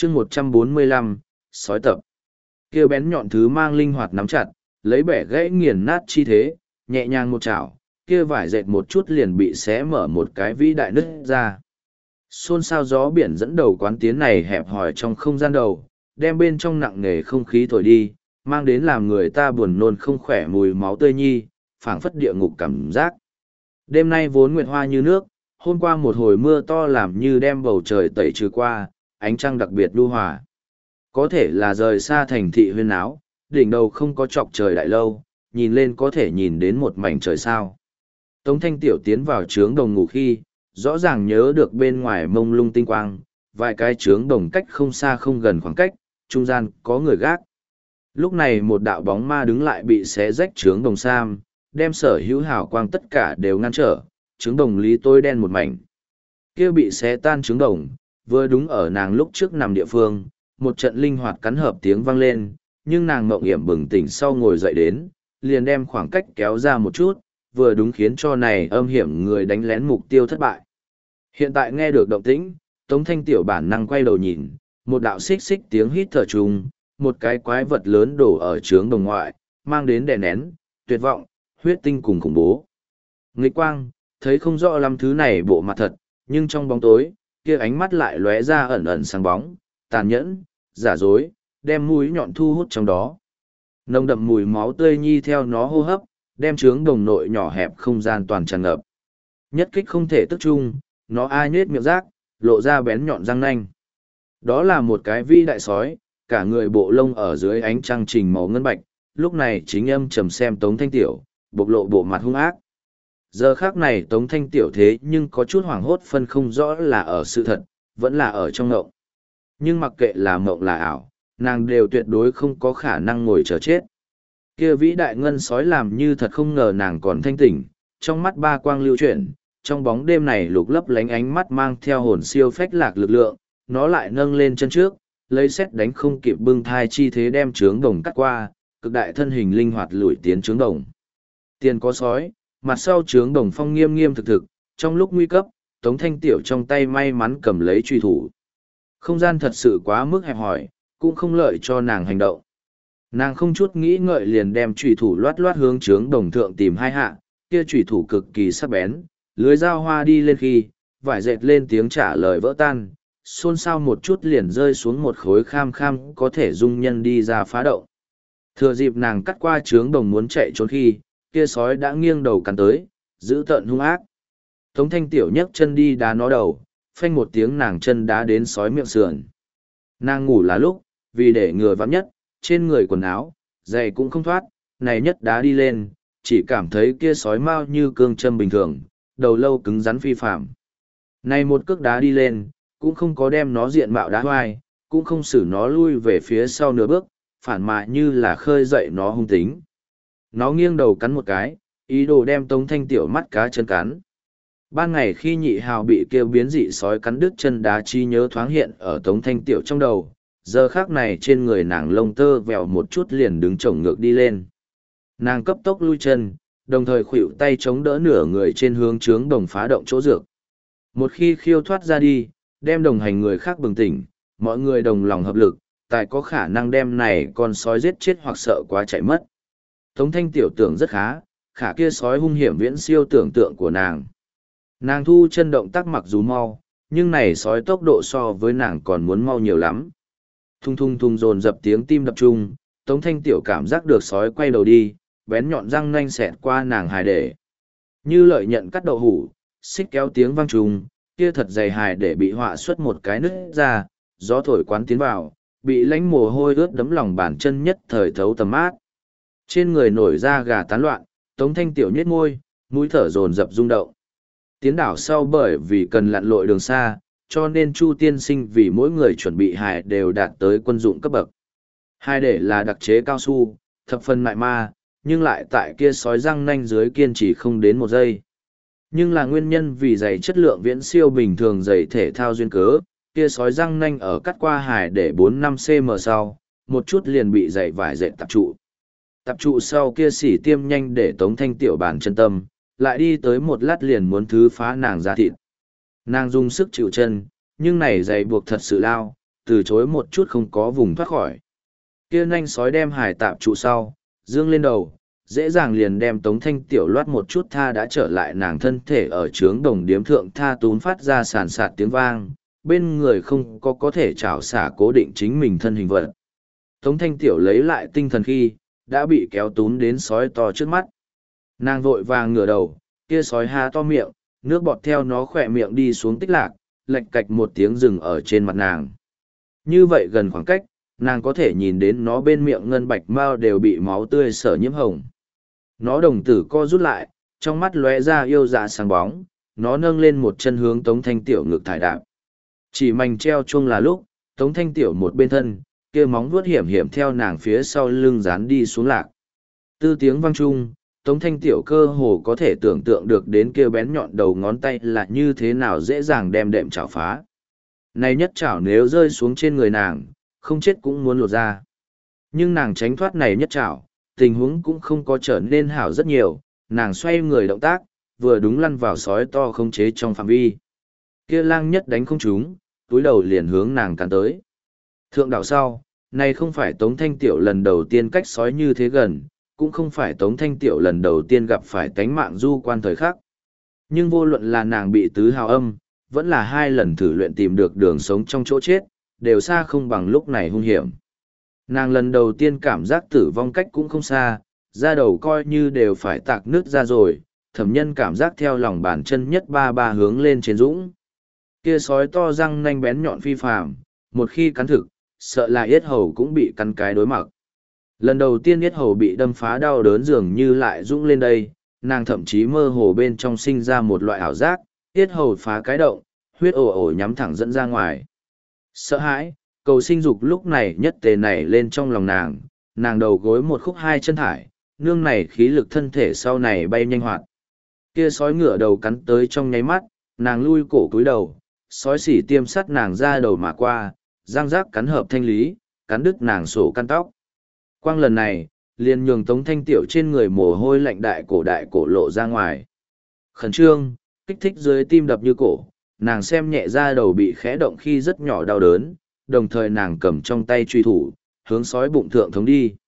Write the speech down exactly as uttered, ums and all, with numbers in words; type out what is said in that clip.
chương một trăm bốn mươi lăm, sói tập. Kêu bén nhọn thứ mang linh hoạt nắm chặt, lấy bẻ gãy nghiền nát chi thế, nhẹ nhàng một chảo, kia vải dệt một chút liền bị xé mở một cái vĩ đại nứt ra. Xôn xao gió biển dẫn đầu quán tiến này hẹp hòi trong không gian đầu, đem bên trong nặng nề không khí thổi đi, mang đến làm người ta buồn nôn không khỏe mùi máu tươi nhi, phảng phất địa ngục cảm giác. Đêm nay vốn nguyệt hoa như nước, hôm qua một hồi mưa to làm như đem bầu trời tẩy trừ qua, ánh trăng đặc biệt lưu hòa. Có thể là rời xa thành thị huyên áo, đỉnh đầu không có chọc trời đại lâu, nhìn lên có thể nhìn đến một mảnh trời sao. Tống Thanh Tiểu tiến vào trướng đồng ngủ khi, rõ ràng nhớ được bên ngoài mông lung tinh quang, vài cái trướng đồng cách không xa không gần khoảng cách, trung gian có người gác. Lúc này một đạo bóng ma đứng lại bị xé rách trướng đồng sam, đem sở hữu hào quang tất cả đều ngăn trở, trướng đồng lý tối đen một mảnh. Kia bị xé tan trướng đồng, vừa đúng ở nàng lúc trước nằm địa phương, một trận linh hoạt cắn hợp tiếng vang lên, nhưng nàng mộng hiểm bừng tỉnh sau ngồi dậy đến, liền đem khoảng cách kéo ra một chút, vừa đúng khiến cho này âm hiểm người đánh lén mục tiêu thất bại. Hiện tại nghe được động tĩnh, Tống Thanh Tiểu bản năng quay đầu nhìn, một đạo xích xích tiếng hít thở trùng, một cái quái vật lớn đổ ở trướng đồng ngoại, mang đến đè nén, tuyệt vọng, huyết tinh cùng khủng bố. Nghịch quang, thấy không rõ lắm thứ này bộ mặt thật, nhưng trong bóng tối, kia ánh mắt lại lóe ra ẩn ẩn sáng bóng, tàn nhẫn, giả dối, đem mũi nhọn thu hút trong đó. Nồng đậm mùi máu tươi nhi theo nó hô hấp, đem trướng đồng nội nhỏ hẹp không gian toàn tràn ngập. Nhất kích không thể tức chung, nó ai nhết miệng rác, lộ ra bén nhọn răng nanh. Đó là một cái vi đại sói, cả người bộ lông ở dưới ánh trăng trình màu ngân bạch, lúc này chính âm trầm xem Tống Thanh Tiểu, bộc lộ bộ mặt hung ác. Giờ khác này Tống Thanh Tiểu thế nhưng có chút hoảng hốt phân không rõ là ở sự thật, vẫn là ở trong ngộng. Nhưng mặc kệ là mộng là ảo, nàng đều tuyệt đối không có khả năng ngồi chờ chết. Kia vĩ đại ngân sói làm như thật không ngờ nàng còn thanh tỉnh, trong mắt ba quang lưu chuyển, trong bóng đêm này lục lấp lánh ánh mắt mang theo hồn siêu phách lạc lực lượng, nó lại nâng lên chân trước, lấy xét đánh không kịp bưng thai chi thế đem trướng đồng cắt qua, cực đại thân hình linh hoạt lùi tiến trướng đồng. Tiền có sói, mặt sau trướng đồng phong nghiêm nghiêm thực thực, trong lúc nguy cấp, Tống Thanh Tiểu trong tay may mắn cầm lấy truy thủ. Không gian thật sự quá mức hẹp hòi, cũng không lợi cho nàng hành động. Nàng không chút nghĩ ngợi liền đem truy thủ loát loát hướng trướng đồng thượng tìm hai hạ, kia truy thủ cực kỳ sắc bén, lưới dao hoa đi lên khi, vải dệt lên tiếng trả lời vỡ tan, xôn xao một chút liền rơi xuống một khối kham kham có thể dung nhân đi ra phá động. Thừa dịp nàng cắt qua trướng đồng muốn chạy trốn khi, kia sói đã nghiêng đầu cắn tới, giữ tợn hung ác. Tống Thanh Tiểu nhấc chân đi đá nó đầu, phanh một tiếng nàng chân đá đến sói miệng sườn. Nàng ngủ là lúc, vì để ngừa vắng nhất, trên người quần áo, giày cũng không thoát, này nhất đá đi lên, chỉ cảm thấy kia sói mau như cương châm bình thường, đầu lâu cứng rắn phi phạm. Này một cước đá đi lên, cũng không có đem nó diện mạo đá hoai, cũng không xử nó lui về phía sau nửa bước, phản mà như là khơi dậy nó hung tính. Nó nghiêng đầu cắn một cái, ý đồ đem Tống Thanh Tiểu mắt cá chân cắn. Ban ngày khi nhị hào bị kêu biến dị sói cắn đứt chân đá chi nhớ thoáng hiện ở Tống Thanh Tiểu trong đầu, giờ khác này trên người nàng lông tơ vèo một chút liền đứng chổng ngược đi lên. Nàng cấp tốc lui chân, đồng thời khuỵu tay chống đỡ nửa người trên hướng trướng đồng phá động chỗ dược. Một khi khiêu thoát ra đi, đem đồng hành người khác bừng tỉnh, mọi người đồng lòng hợp lực, tài có khả năng đem này con sói giết chết hoặc sợ quá chạy mất. Tống Thanh Tiểu tưởng rất khá, khả kia sói hung hiểm viễn siêu tưởng tượng của nàng. Nàng thu chân động tác mặc dù mau, nhưng này sói tốc độ so với nàng còn muốn mau nhiều lắm. Thung thung thung dồn dập tiếng tim đập trung, Tống Thanh Tiểu cảm giác được sói quay đầu đi, bén nhọn răng nanh xẹt qua nàng hài để. Như lợi nhận cắt đậu hủ, xích kéo tiếng vang trùng, kia thật dày hài để bị họa xuất một cái nứt ra, gió thổi quán tiến vào, bị lánh mồ hôi ướt đấm lòng bàn chân nhất thời thấu tầm mát. Trên người nổi da gà tán loạn, Tống Thanh Tiểu nhếch môi, mũi thở dồn dập rung động. Tiến đảo sau bởi vì cần lặn lội đường xa, cho nên Chu tiên sinh vì mỗi người chuẩn bị hài đều đạt tới quân dụng cấp bậc. Hai để là đặc chế cao su, thập phần mại ma, nhưng lại tại kia sói răng nanh dưới kiên trì không đến một giây. Nhưng là nguyên nhân vì giày chất lượng viễn siêu bình thường giày thể thao duyên cớ, kia sói răng nanh ở cắt qua hài để bốn năm xăng-ti-mét sau, một chút liền bị giày vải dệt tập trụ. Tập trụ sau kia xỉ tiêm nhanh để Tống Thanh Tiểu bàn chân tâm, lại đi tới một lát liền muốn thứ phá nàng ra thịt. Nàng dùng sức chịu chân, nhưng này giày buộc thật sự lao, từ chối một chút không có vùng thoát khỏi. Kia nanh sói đem hải tạp trụ sau, dương lên đầu, dễ dàng liền đem Tống Thanh Tiểu loát một chút tha đã trở lại nàng thân thể ở trướng đồng điếm thượng tha tún phát ra sàn sạt tiếng vang, bên người không có có thể trảo xả cố định chính mình thân hình vật. Tống Thanh Tiểu lấy lại tinh thần khi, đã bị kéo tún đến sói to trước mắt. Nàng vội vàng ngửa đầu, kia sói há to miệng, nước bọt theo nó khỏe miệng đi xuống tích lạc, lệch cạch một tiếng rừng ở trên mặt nàng. Như vậy gần khoảng cách, nàng có thể nhìn đến nó bên miệng ngân bạch mao đều bị máu tươi sở nhiễm hồng. Nó đồng tử co rút lại, trong mắt lóe ra yêu dạ sáng bóng, nó nâng lên một chân hướng Tống Thanh Tiểu ngực thải đạp. Chỉ mảnh treo chuông là lúc, Tống Thanh Tiểu một bên thân, kia móng vuốt hiểm hiểm theo nàng phía sau lưng dán đi xuống lạc. Tư tiếng vang chung, Tống Thanh Tiểu cơ hồ có thể tưởng tượng được đến kia bén nhọn đầu ngón tay là như thế nào dễ dàng đem đệm chảo phá. Này nhất chảo nếu rơi xuống trên người nàng, không chết cũng muốn lột ra. Nhưng nàng tránh thoát này nhất chảo, tình huống cũng không có trở nên hảo rất nhiều, nàng xoay người động tác, vừa đúng lăn vào sói to không chế trong phạm vi. Kia lang nhất đánh không trúng, túi đầu liền hướng nàng cắn tới. Thượng đảo sau, này không phải Tống Thanh Tiểu lần đầu tiên cách sói như thế gần, cũng không phải Tống Thanh Tiểu lần đầu tiên gặp phải tánh mạng du quan thời khắc. Nhưng vô luận là nàng bị tứ hào âm, vẫn là hai lần thử luyện tìm được đường sống trong chỗ chết, đều xa không bằng lúc này hung hiểm. Nàng lần đầu tiên cảm giác tử vong cách cũng không xa, da đầu coi như đều phải tạc nước ra rồi, thẩm nhân cảm giác theo lòng bàn chân nhất ba ba hướng lên trên dũng. Kia sói to răng nanh bén nhọn phi phàm, một khi cắn thực, sợ là yết hầu cũng bị cắn cái đối mặt. Lần đầu tiên yết hầu bị đâm phá đau đớn dường như lại dũng lên đây, nàng thậm chí mơ hồ bên trong sinh ra một loại ảo giác, yết hầu phá cái động, huyết ồ ồ nhắm thẳng dẫn ra ngoài. Sợ hãi, cầu sinh dục lúc này nhất tề nảy lên trong lòng nàng, nàng đầu gối một khúc hai chân thải, nương này khí lực thân thể sau này bay nhanh hoạt. Kia sói ngựa đầu cắn tới trong nháy mắt, nàng lui cổ cúi đầu, sói xỉ tiêm sắt nàng ra đầu mà qua, răng rác cắn hợp thanh lý, cắn đứt nàng sổ căn tóc. Quang lần này, liền nhường Tống Thanh Tiểu trên người mồ hôi lạnh đại cổ đại cổ lộ ra ngoài. Khẩn trương, kích thích dưới tim đập như cổ, nàng xem nhẹ ra đầu bị khẽ động khi rất nhỏ đau đớn, đồng thời nàng cầm trong tay truy thủ, hướng sói bụng thượng thống đi.